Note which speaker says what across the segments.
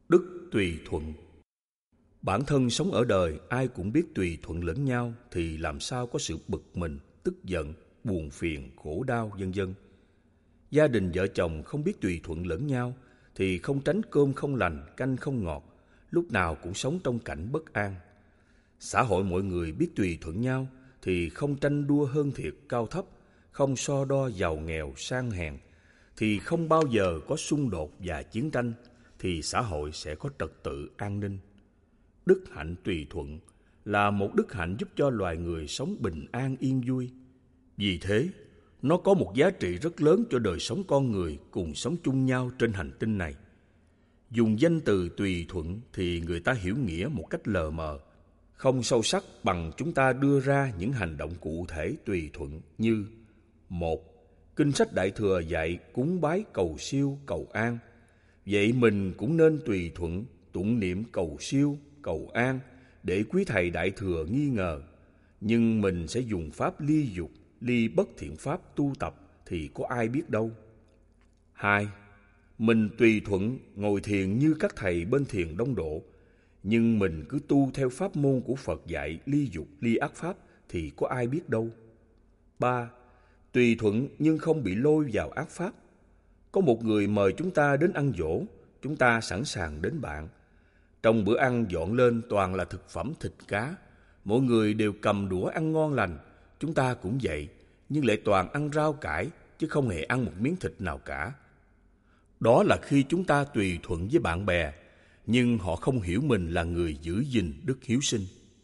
Speaker 1: Đức tùy thuận. Bản thân sống ở đời, ai cũng biết tùy thuận lẫn nhau thì làm sao có sự bực mình, tức giận, buồn phiền, khổ đau, vân vân. Gia đình vợ chồng không biết tùy thuận lẫn nhau thì không tránh cơm không lành, canh không ngọt, lúc nào cũng sống trong cảnh bất an. Xã hội mọi người biết tùy thuận nhau thì không tranh đua hơn thiệt cao thấp, không so đo giàu nghèo sang hèn, thì không bao giờ có xung đột và chiến tranh, thì xã hội sẽ có trật tự an ninh. Đức hạnh tùy thuận là một đức hạnh giúp cho loài người sống bình an yên vui. Vì thế, nó có một giá trị rất lớn cho đời sống con người cùng sống chung nhau trên hành tinh này. Dùng danh từ tùy thuận thì người ta hiểu nghĩa một cách lờ mờ, không sâu sắc bằng chúng ta đưa ra những hành động cụ thể tùy thuận như: 1. Kinh sách Đại Thừa dạy cúng bái cầu siêu, cầu an. Vậy mình cũng nên tùy thuận, tụng niệm cầu siêu, cầu an để quý thầy Đại Thừa nghi ngờ. Nhưng mình sẽ dùng pháp ly dục, ly bất thiện pháp tu tập thì có ai biết đâu. 2. Mình tùy thuận ngồi thiền như các thầy bên thiền Đông Độ, nhưng mình cứ tu theo pháp môn của Phật dạy ly dục, ly ác pháp thì có ai biết đâu. 3. Tùy thuận nhưng không bị lôi vào ác pháp. Có một người mời chúng ta đến ăn giỗ, chúng ta sẵn sàng đến bạn. Trong bữa ăn dọn lên toàn là thực phẩm thịt cá, mỗi người đều cầm đũa ăn ngon lành, chúng ta cũng vậy, nhưng lại toàn ăn rau cải, chứ không hề ăn một miếng thịt nào cả. Đó là khi chúng ta tùy thuận với bạn bè, nhưng họ không hiểu mình là người giữ gìn đức hiếu sinh.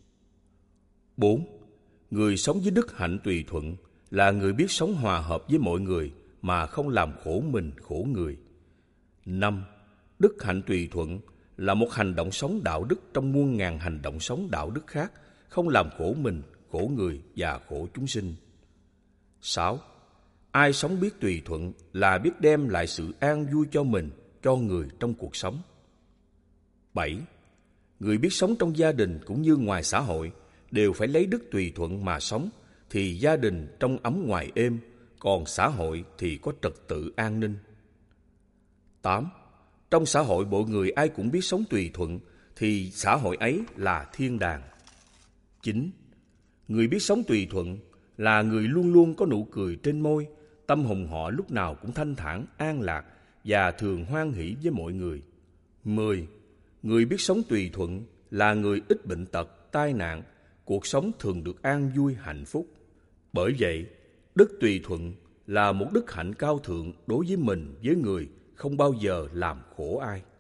Speaker 1: 4. Người sống với đức hạnh tùy thuận là người biết sống hòa hợp với mọi người mà không làm khổ mình, khổ người. 5. Đức hạnh tùy thuận là một hành động sống đạo đức trong muôn ngàn hành động sống đạo đức khác, không làm khổ mình, khổ người và khổ chúng sinh. 6. Ai sống biết tùy thuận là biết đem lại sự an vui cho mình, cho người trong cuộc sống. 7. Người biết sống trong gia đình cũng như ngoài xã hội đều phải lấy đức tùy thuận mà sống, thì gia đình trong ấm ngoài êm, còn xã hội thì có trật tự an ninh. 8. Trong xã hội mọi người ai cũng biết sống tùy thuận thì xã hội ấy là thiên đàng. 9. Người biết sống tùy thuận là người luôn luôn có nụ cười trên môi, tâm hồn họ lúc nào cũng thanh thản, an lạc và thường hoan hỷ với mọi người. 10. Người biết sống tùy thuận là người ít bệnh tật, tai nạn, cuộc sống thường được an vui, hạnh phúc. Bởi vậy, đức tùy thuận là một đức hạnh cao thượng đối với mình, với người, không bao giờ làm khổ ai.